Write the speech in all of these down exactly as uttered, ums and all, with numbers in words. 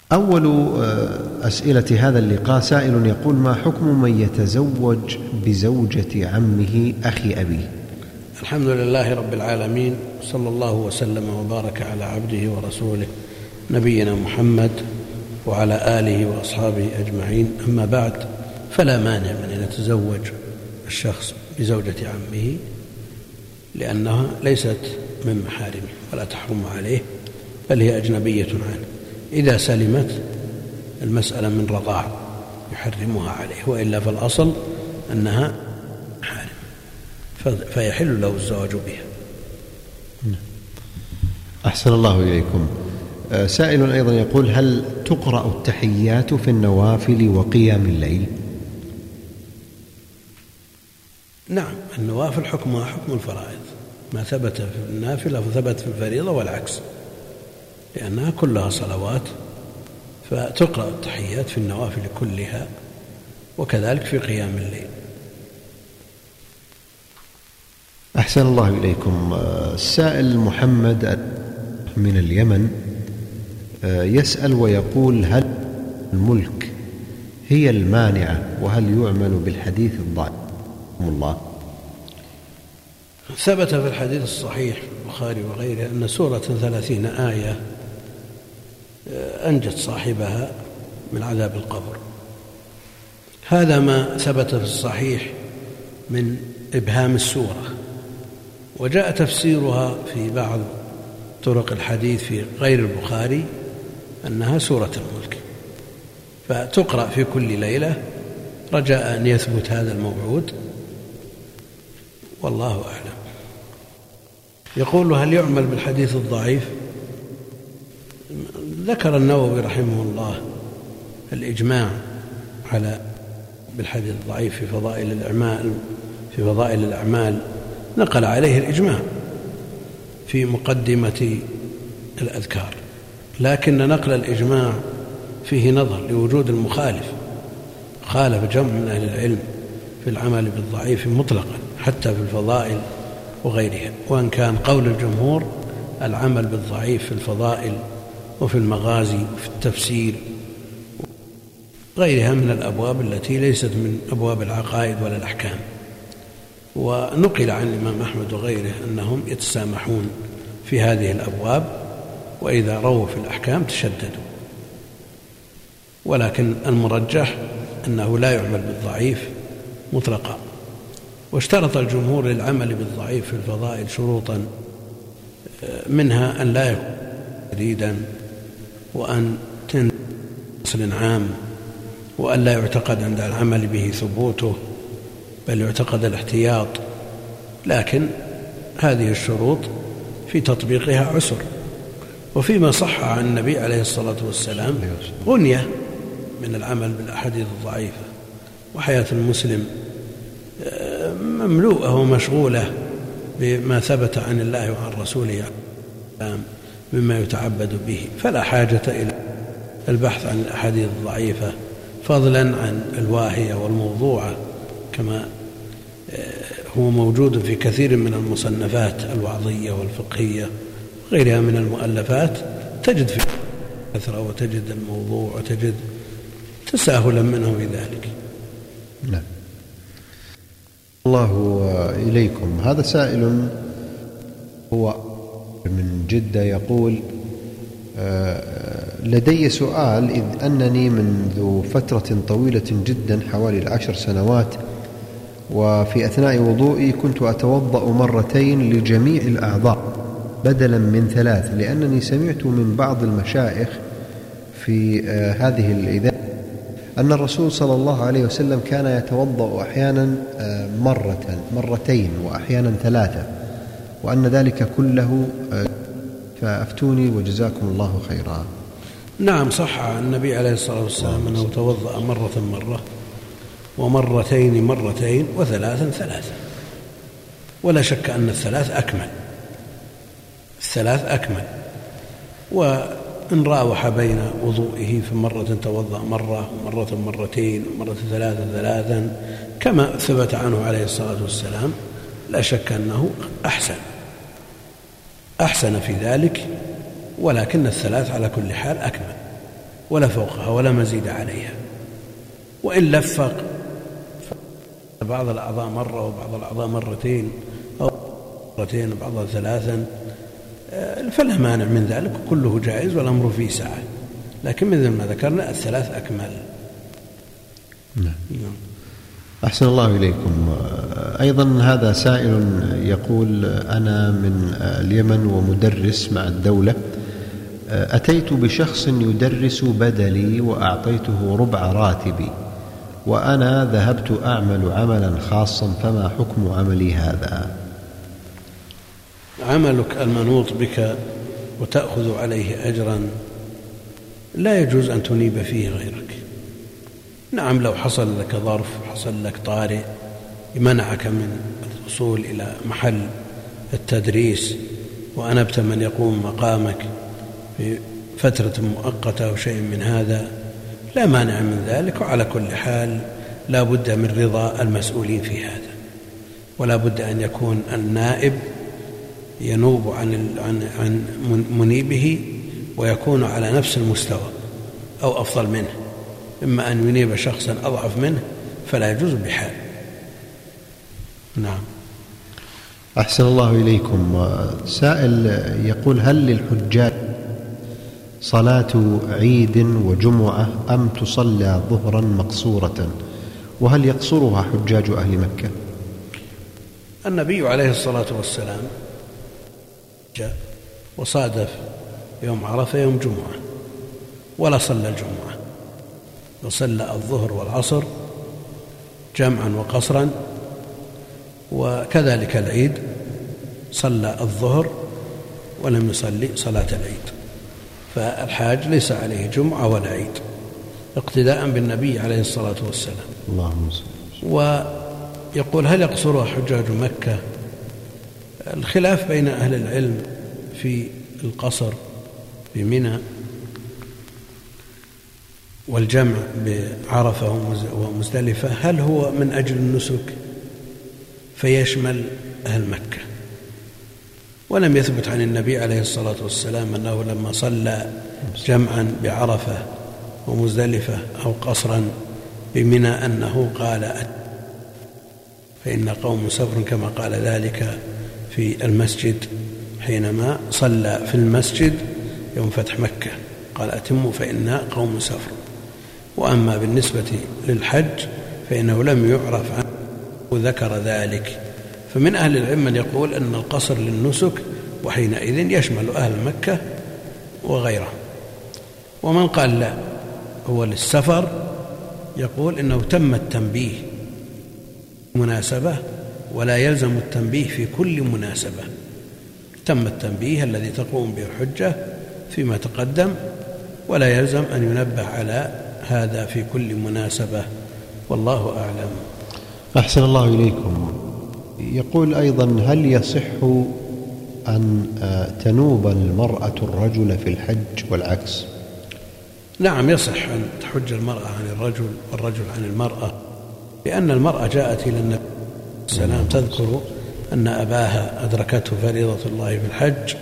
أول أسئلة هذا اللقاء سائل يقول: ما حكم من يتزوج بزوجة عمه أخي أبيه؟ الحمد لله رب العالمين، صلى الله وسلم وبارك على عبده ورسوله نبينا محمد وعلى آله وأصحابه أجمعين. أما بعد، فلا مانع من أن يتزوج الشخص بزوجة عمه، لأنها ليست من محارمه ولا تحرم عليه، بل هي أجنبية عنه إذا سلمت المسألة من رضاع يحرمها عليه، وإلا فالأصل أنها محارم فيحل له الزواج بها. أحسن الله إليكم. سائل أيضا يقول: هل تقرأ التحيات في النوافل وقيام الليل؟ نعم، النوافل حكمها حكم الفرائض، ما ثبت في النافلة فثبت في الفريضة والعكس، لأنها كلها صلوات، فتقرأ التحيات في النوافل كلها، وكذلك في قيام الليل. أحسن الله إليكم. السائل محمد من اليمن يسأل ويقول: هل الملك هي المانعة، وهل يعمل بالحديث الضعيف؟ الله ثبت في الحديث الصحيح في البخاري وغيره أن سورة ثلاثين آية أنجت صاحبها من عذاب القبر. هذا ما ثبت في الصحيح من إبهام السورة، وجاء تفسيرها في بعض طرق الحديث في غير البخاري أنها سورة الملك، فتقرأ في كل ليلة رجاء أن يثبت هذا الموعود، والله أعلم. يقول: هل يعمل بالحديث الضعيف؟ ذكر النووي رحمه الله الإجماع على بالحديث الضعيف في فضائل الأعمال في فضائل الأعمال نقل عليه الإجماع في مقدمة الأذكار، لكن نقل الإجماع فيه نظر لوجود المخالف. خالف جمع من أهل العلم في العمل بالضعيف مطلقا حتى في الفضائل وغيرها، وأن كان قول الجمهور العمل بالضعيف في الفضائل وفي المغازي وفي التفسير غيرها من الأبواب التي ليست من أبواب العقائد ولا الأحكام. ونقل عن الإمام أحمد وغيره أنهم يتسامحون في هذه الأبواب، وإذا رووا في الأحكام تشددوا، ولكن المرجح أنه لا يعمل بالضعيف مطلقا. واشترط الجمهور للعمل بالضعيف في الفضائل شروطا، منها أن لا يكون شديدا، وأن تنصل عام، وأن لا يعتقد عند العمل به ثبوته، بل يعتقد الاحتياط. لكن هذه الشروط في تطبيقها عسر. وفيما صح عن النبي عليه الصلاة والسلام غنية من العمل بالأحاديث الضعيفة، وحياة المسلم مملوءة ومشغولة بما ثبت عن الله وعن رسوله مما يتعبد به، فلا حاجة إلى البحث عن الأحاديث الضعيفة، فضلا عن الواهية والموضوعة كما هو موجود في كثير من المصنفات الوعظية والفقهية وغيرها من المؤلفات. تجد في كثرة، وتجد الموضوع، وتجد تساهلا منه بذلك. نعم. الله إليكم. هذا سائل هو من جدة يقول: لدي سؤال، إذ أنني منذ فترة طويلة جدا حوالي العشر سنوات، وفي أثناء وضوئي كنت أتوضأ مرتين لجميع الأعضاء بدلا من ثلاث، لأنني سمعت من بعض المشايخ في هذه الإذاعة أن الرسول صلى الله عليه وسلم كان يتوضأ أحيانا مرة مرتين وأحيانا ثلاثة، وأن ذلك كله، فأفتوني وجزاكم الله خيرا. نعم، صح عن النبي عليه الصلاة والسلام أنه توضأ مرة مرة، ومرتين مرتين، وثلاثا ثلاثا، ولا شك أن الثلاث أكمل الثلاث أكمل وإن راوح بين وضوئه فمرة توضأ مرة، ومرة مرتين، ومرة ثلاثا ثلاثا كما ثبت عنه عليه الصلاة والسلام، لا شك أنه أحسن أحسن في ذلك، ولكن الثلاث على كل حال أكمل. ولا فوقها ولا مزيد عليها. وإن لفق بعض الأعضاء مرة وبعض الأعضاء مرتين أو مرتين وبعضها ثلاثا فلا مانع من ذلك، كله جائز والأمر فيه سعة، لكن مثل ما ذكرنا الثلاث أكمل. نعم. أحسن الله إليكم. أيضا هذا سائل يقول: أنا من اليمن ومدرس مع الدولة، أتيت بشخص يدرس بدلي وأعطيته ربع راتبي، وأنا ذهبت أعمل عملا خاصا، فما حكم عملي هذا؟ عملك المنوط بك وتأخذ عليه أجرا لا يجوز أن تنيب فيه غيرك. نعم، لو حصل لك ظرف، حصل لك طارئ منعك من الوصول إلى محل التدريس وأنبت من يقوم مقامك في فترة مؤقتة أو شيء من هذا، لا مانع من ذلك. وعلى كل حال لا بد من رضا المسؤولين في هذا، ولا بد أن يكون النائب ينوب عن عن عن منيبه ويكون على نفس المستوى أو أفضل منه. إما أن ينيب شخصا أضعف منه فلا يجوز بحال. نعم. أحسن الله إليكم. سائل يقول: هل للحجاج صلاة عيد وجمعة أم تصلى ظهرا مقصورة؟ وهل يقصرها حجاج أهل مكة؟ النبي عليه الصلاة والسلام جاء وصادف يوم عرفة يوم جمعة ولا صلى الجمعة، وصلى الظهر والعصر جمعا وقصرا، وكذلك العيد صلى الظهر ولم يصلي صلاة العيد. فالحاج ليس عليه جمعة ولا عيد، اقتداء بالنبي عليه الصلاة والسلام. اللهم صل. ويقول: هل يقصرها حجاج مكة؟ الخلاف بين أهل العلم في القصر بمنى والجمع بعرفة ومزدلفة، هل هو من أجل النسك فيشمل أهل مكة؟ ولم يثبت عن النبي عليه الصلاة والسلام أنه لما صلى جمعا بعرفة ومزدلفة أو قصرا بمنى أنه قال فإن قوم سفر، كما قال ذلك في المسجد حينما صلى في المسجد يوم فتح مكة، قال أتموا فإن قوم سفر. وأما بالنسبة للحج فإنه لم يعرف عنه وذكر ذلك. فمن أهل العلم من يقول أن القصر للنسك وحينئذ يشمل أهل مكة وغيرهم، ومن قال لا هو للسفر يقول إنه تم التنبيه مناسبة ولا يلزم التنبيه في كل مناسبة. تم التنبيه الذي تقوم به الحجة فيما تقدم، ولا يلزم أن ينبه على هذا في كل مناسبة، والله أعلم. أحسن الله إليكم. يقول أيضا: هل يصح أن تنوب المرأة الرجل في الحج والعكس؟ نعم، يصح أن تحج المرأة عن الرجل والرجل عن المرأة، لأن المرأة جاءت إلى النبي صلى الله عليه وسلم تذكر أن أباها أدركته فريضة الله في الحج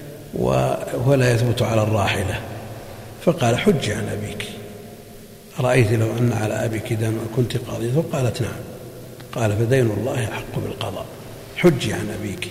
ولا يثبت على الراحلة، فقال: حجي عن أبيك، رأيت لو أن على أبيك دين وكنت قاضيته؟ قالت: نعم. قال: فدين الله أحق بالقضاء، حجي عن أبيك.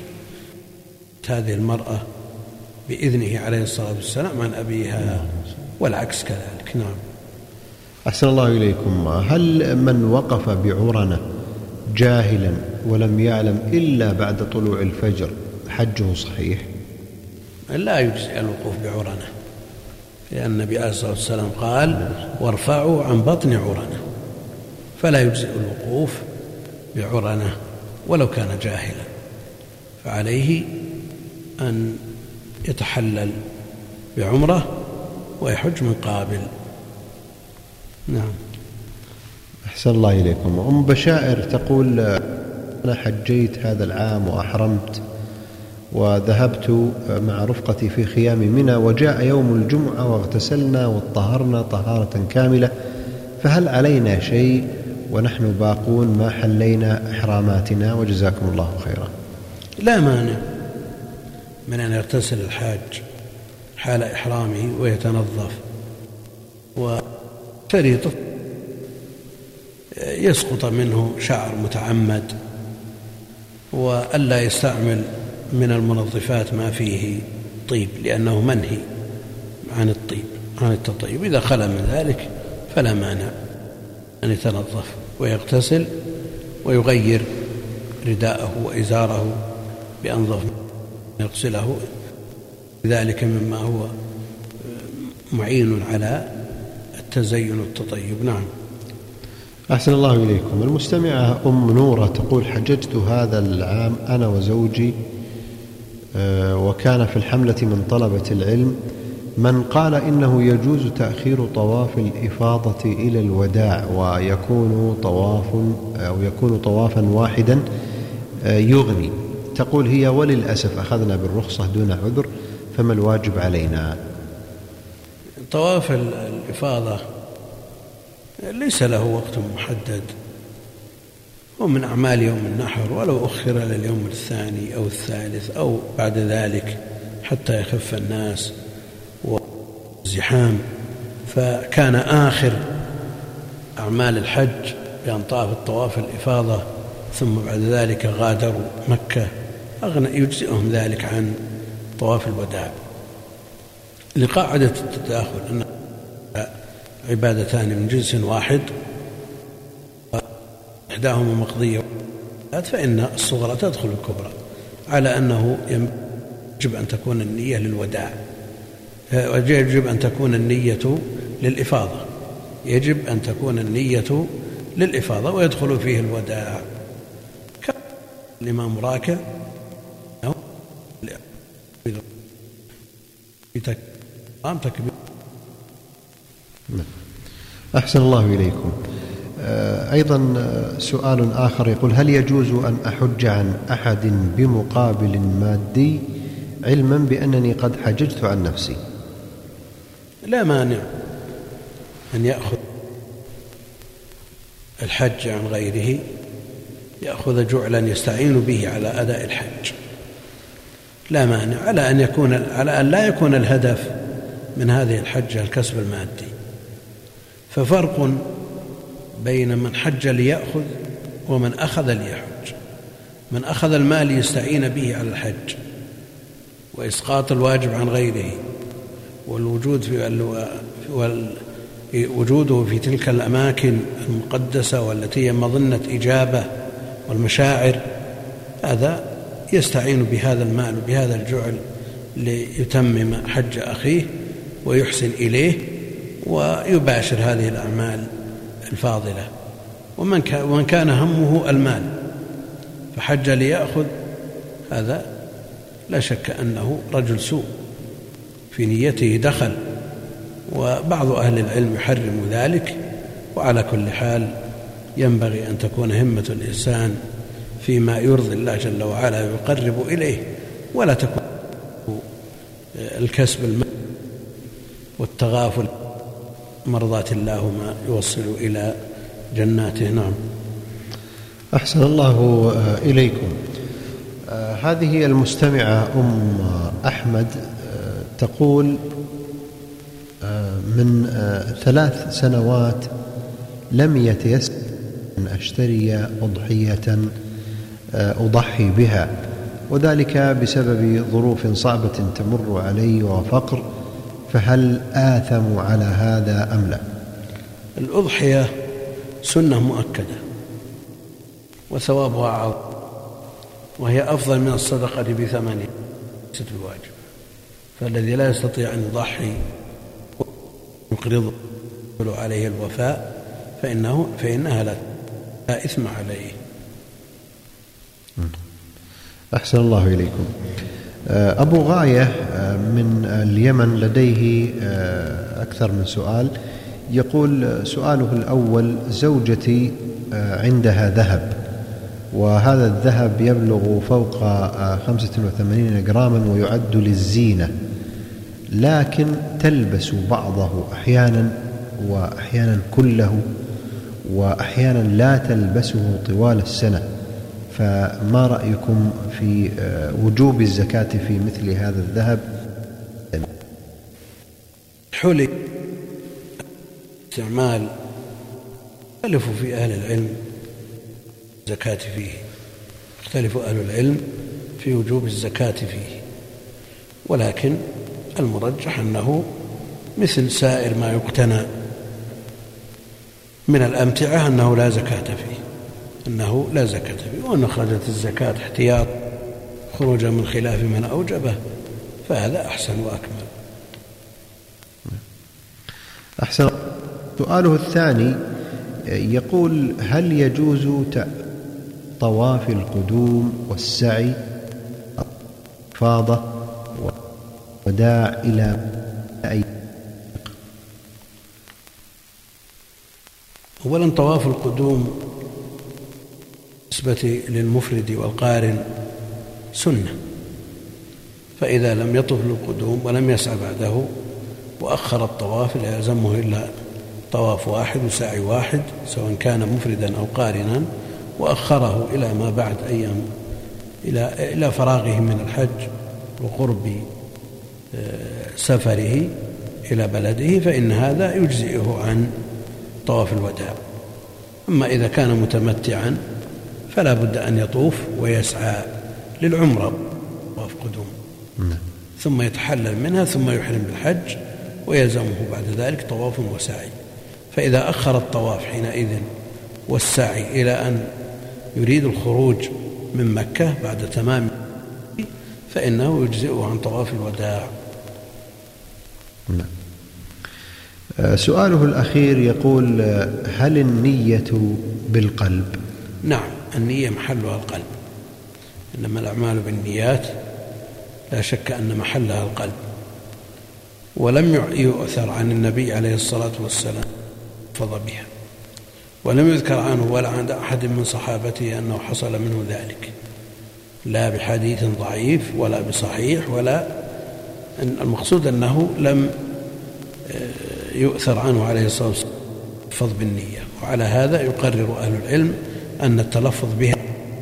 هذه المرأة بإذنه عليه الصلاة والسلام عن أبيها، والعكس كذلك. نعم. أحسن الله إليكم. هل من وقف بعرنة جاهلا ولم يعلم إلا بعد طلوع الفجر حجه صحيح؟ لا يجزئ الوقوف بعرنة، لأن النبي عليه الصلاة والسلام قال: وارفعوا عن بطن عرنة، فلا يجزئ الوقوف بعرنة ولو كان جاهلا، فعليه أن يتحلل بعمرة ويحج من قابل. نعم. أحسن الله إليكم. أم بشائر تقول: أنا حجيت هذا العام وأحرمت وذهبت مع رفقتي في خيام منى، وجاء يوم الجمعة واغتسلنا وطهرنا طهارة كاملة، فهل علينا شيء ونحن باقون ما حلينا إحراماتنا؟ وجزاكم الله خيرا. لا مانع من أن يغتسل الحاج حال إحرامه ويتنظف وشريط يسقط منه شعر متعمد، وألا يستعمل من المنظفات ما فيه طيب لأنه منهي عن الطيب عن التطيب. إذا خلا من ذلك فلا مانع أن يتنظف ويغتسل ويغير رداءه وإزاره بأنظف يغسله، ذلك مما هو معين على التزين والتطيب. نعم. أحسن الله إليكم. المستمعة أم نورة تقول: حججت هذا العام أنا وزوجي، وكان في الحملة من طلبة العلم من قال إنه يجوز تأخير طواف الإفاضة إلى الوداع ويكون طواف أو يكون طوافا واحدا يغني. تقول هي: وللأسف أخذنا بالرخصة دون عذر، فما الواجب علينا؟ طواف الإفاضة ليس له وقت محدد، هو من أعمال يوم النحر، ولو أخر لليوم الثاني أو الثالث أو بعد ذلك حتى يخف الناس والزحام. فكان آخر أعمال الحج بأن طاف الطواف الإفاضة، ثم بعد ذلك غادروا مكة، أغنى يجزئهم ذلك عن طواف الوداع لقاعدة التداخل أن عبادتان من جنس واحد إحداهما مقضية، فإن الصغرى تدخل الكبرى، على أنه يجب أن تكون النية للوداع، يجب أن تكون النية للإفاضة، يجب أن تكون النية للإفاضة ويدخل فيه الوداع. الإمام راكع تكبير. أحسن الله إليكم. أيضا سؤال آخر يقول: هل يجوز أن أحج عن أحد بمقابل مادي علما بأنني قد حججت عن نفسي؟ لا مانع أن يأخذ الحج عن غيره، يأخذ جعلا يستعين به على أداء الحج، لا مانع، على أن يكون على أن لا يكون الهدف من هذه الحجة الكسب المادي. ففرق بين من حج ليأخذ ومن أخذ ليحج. من أخذ المال يستعين به على الحج وإسقاط الواجب عن غيره، والوجود في وجوده في تلك الأماكن المقدسة والتي هي مظنة إجابة والمشاعر، هذا يستعين بهذا المال وبهذا الجعل ليتمم حج أخيه ويحسن إليه ويباشر هذه الأعمال الفاضلة. ومن كان همه المال فحج ليأخذ، هذا لا شك أنه رجل سوء في نيته دخل، وبعض أهل العلم يحرم ذلك. وعلى كل حال ينبغي أن تكون همة الإنسان فيما يرضي الله جل وعلا ويقرب إليه، ولا تكون الكسب المال والتغافل مرضات الله ما يوصل إلى جناته. نعم. أحسن الله إليكم. آه هذه المستمعة أم أحمد آه تقول: آه من آه ثلاث سنوات لم يتيسر أن أشتري أضحية آه أضحي بها، وذلك بسبب ظروف صعبة تمر علي وفقر، فهل آثم على هذا أم لا؟ الأضحية سنة مؤكدة وثوابها عظيم، وهي أفضل من الصدقة بثمنها، ليست بواجب. فالذي لا يستطيع أن يضحي يقرض عليه الوفاء فإنه فإنها لا إثم عليه. أحسن الله إليكم. أبو غاية من اليمن لديه أكثر من سؤال. يقول سؤاله الأول: زوجتي عندها ذهب، وهذا الذهب يبلغ فوق خمسة وثمانين جراما ويعد للزينة، لكن تلبس بعضه أحيانا وأحيانا كله، وأحيانا لا تلبسه طوال السنة، فما رأيكم في وجوب الزكاة في مثل هذا الذهب؟ حلي استعمال اختلفوا في أهل العلم الزكاة فيه، اختلف أهل العلم في وجوب الزكاة فيه، ولكن المرجح أنه مثل سائر ما يقتنى من الأمتعة أنه لا زكاة فيه، أنه لا زكاة فيه، وأن خرجت الزكاة احتياط خروجا من خلاف من أوجبه فهذا أحسن وأكمل. أحسن. سؤاله الثاني يقول: هل يجوز طواف القدوم والسعي الإفاضة والوداع إلى أي؟ أولا طواف القدوم بالنسبة للمفرد والقارن سنة، فإذا لم يطف للقدوم ولم يسعى بعده وأخر الطواف لا يلزمه إلا طواف واحد وسعي واحد سواء كان مفردا أو قارنا، وأخره إلى ما بعد أيام إلى إلى فراغه من الحج وقرب سفره إلى بلده، فإن هذا يجزئه عن طواف الوداع. أما إذا كان متمتعا فلا بد أن يطوف ويسعى للعمرة طواف قدوم ثم يتحلل منها ثم يحرم بالحج، ويلزمه بعد ذلك طواف وسعي. فإذا أخر الطواف حينئذ والسعي إلى أن يريد الخروج من مكة بعد تمام فإنه يجزئه عن طواف الوداع. سؤاله الأخير يقول: هل النية بالقلب؟ نعم، النية محلها القلب، إنما الأعمال بالنيات، لا شك أن محلها القلب. ولم يؤثر عن النبي عليه الصلاة والسلام فض بها، ولم يذكر عنه ولا عند أحد من صحابته أنه حصل منه ذلك، لا بحديث ضعيف ولا بصحيح، ولا المقصود أنه لم يؤثر عنه عليه الصلاة والسلام التلفظ بالنية. وعلى هذا يقرر أهل العلم أن التلفظ بها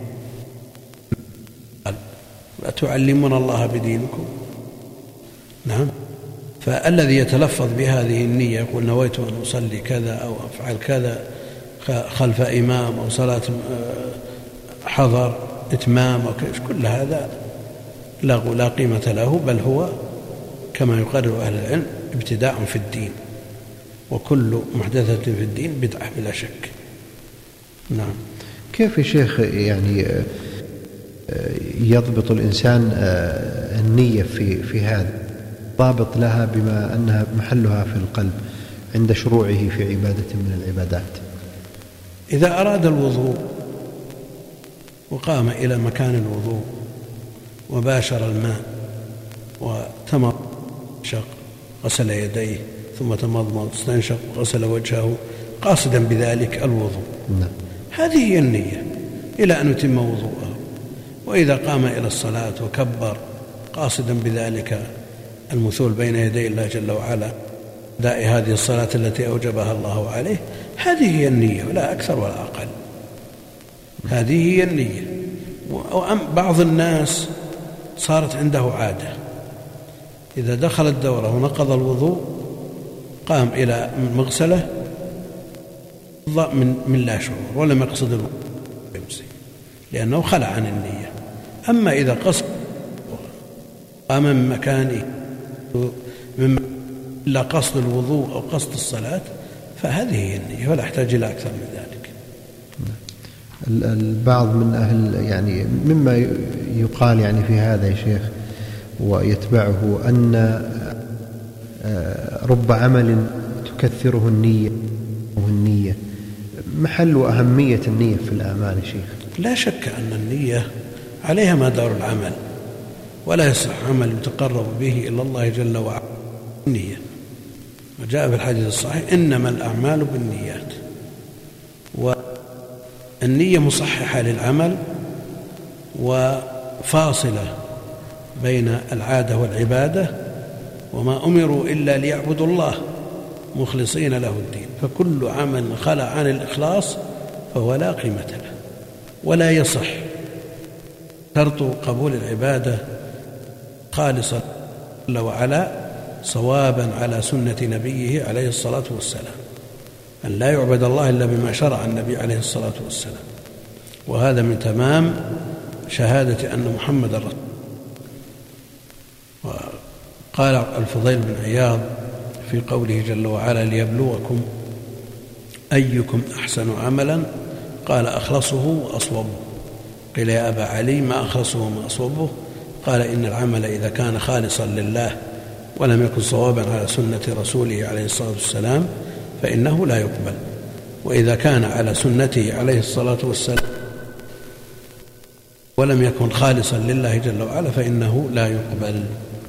أتعلمون الله بدينكم؟ نعم. فالذي يتلفظ بهذه النية يقول نويت أن أصلي كذا أو أفعل كذا خلف إمام أو صلاة حضر إتمام أو كل هذا لا قيمة له، بل هو كما يقرر أهل العلم ابتداع في الدين، وكل محدثة في الدين بدعة بلا شك. نعم. كيف يا شيخ يعني يضبط الإنسان النية في في هذا ضابط لها بما أنها محلها في القلب عند شروعه في عبادة من العبادات؟ إذا أراد الوضوء وقام إلى مكان الوضوء وباشر الماء وتمضمض غسل يديه ثم تمضمض استنشق وغسل وجهه قاصدا بذلك الوضوء، نعم. هذه هي النية إلى أن يتم وضوءه. وإذا قام إلى الصلاة وكبر قاصدا بذلك المثول بين يدي الله جل وعلا أداء هذه الصلاة التي أوجبها الله عليه، هذه هي النية ولا أكثر ولا أقل، هذه هي النية. بعض الناس صارت عنده عادة إذا دخل الدورة ونقض الوضوء قام إلى مغسله من من لا شعور ولم يقصد الوضوء لأنه خلع عن النية. أما إذا قصد قام من مكانه من لا قصد الوضوء أو قصد الصلاة فهذه هي النية ولا يحتاج إلى أكثر من ذلك. البعض من أهل يعني مما يقال يعني في هذا يا شيخ ويتبعه أن رب عمل تكثره النية والنية محل وأهمية النية في الأعمال يا شيخ. لا شك أن النية عليها مدار العمل، ولا يصح عمل يتقرب به إلا الله جل وعلا النية. وجاء في الحديث الصحيح إنما الأعمال بالنيات، والنية مصححة للعمل وفاصلة بين العادة والعبادة، وما أمروا إلا ليعبدوا الله مخلصين له الدين، فكل عمل خلع عن الإخلاص فهو لا قيمة له ولا يصح. شرط قبول العبادة خالصة جل وعلا صوابا على سنة نبيه عليه الصلاة والسلام، أن لا يعبد الله إلا بما شرع النبي عليه الصلاة والسلام، وهذا من تمام شهادة أن محمد رسول. وقال الفضيل بن عياض في قوله جل وعلا: ليبلوكم أيكم أحسن عملا، قال: أخلصه وأصوبه. قيل: يا أبا علي ما أخلصه وما أصوبه؟ قال: إن العمل إذا كان خالصا لله ولم يكن صوابا على سنة رسوله عليه الصلاة والسلام فإنه لا يقبل، وإذا كان على سنته عليه الصلاة والسلام ولم يكن خالصا لله جل وعلا فإنه لا يقبل.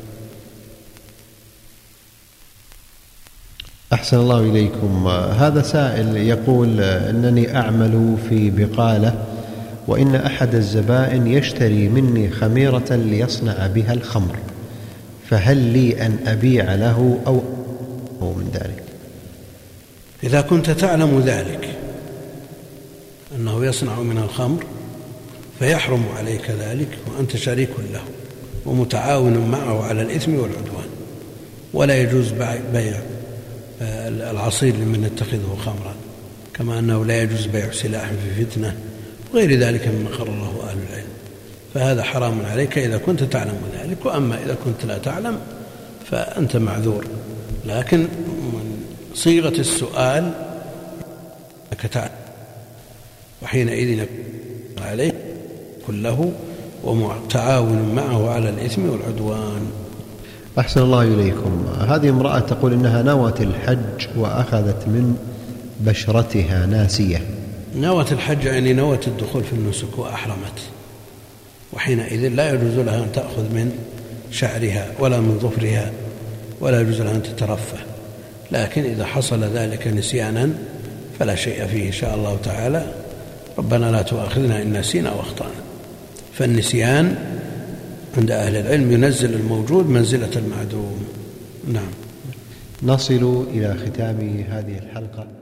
أحسن الله إليكم. هذا سائل يقول: أنني أعمل في بقالة، وإن أحد الزبائن يشتري مني خميرة ليصنع بها الخمر، فهل لي أن أبيع له أو هو من ذلك؟ إذا كنت تعلم ذلك أنه يصنع منها الخمر فيحرم عليك ذلك، وأنت شريك له ومتعاون معه على الإثم والعدوان، ولا يجوز بيع العصير لمن يتخذه خمرا، كما أنه لا يجوز بيع سلاح في فتنة وغير ذلك مما قرره أهل العلم، فهذا حرام عليك إذا كنت تعلم ذلك. وأما إذا كنت لا تعلم فأنت معذور، لكن من صيغة السؤال أنك تعلم، وحينئذ يكون عليك كله ومتعاون معه على الإثم والعدوان. أحسن الله إليكم. هذه امرأة تقول إنها نوت الحج وأخذت من بشرتها ناسية. نوت الحج يعني نوت الدخول في النسك وأحرمت، وحينئذ لا يجوز لها أن تأخذ من شعرها ولا من ظفرها، ولا يجوز لها أن تترفه، لكن إذا حصل ذلك نسيانا فلا شيء فيه إن شاء الله تعالى. ربنا لا تؤاخذنا إن نسينا وأخطأنا. فالنسيان عند أهل العلم ينزل الموجود منزلة المعدوم. نعم. نصل إلى ختام هذه الحلقة.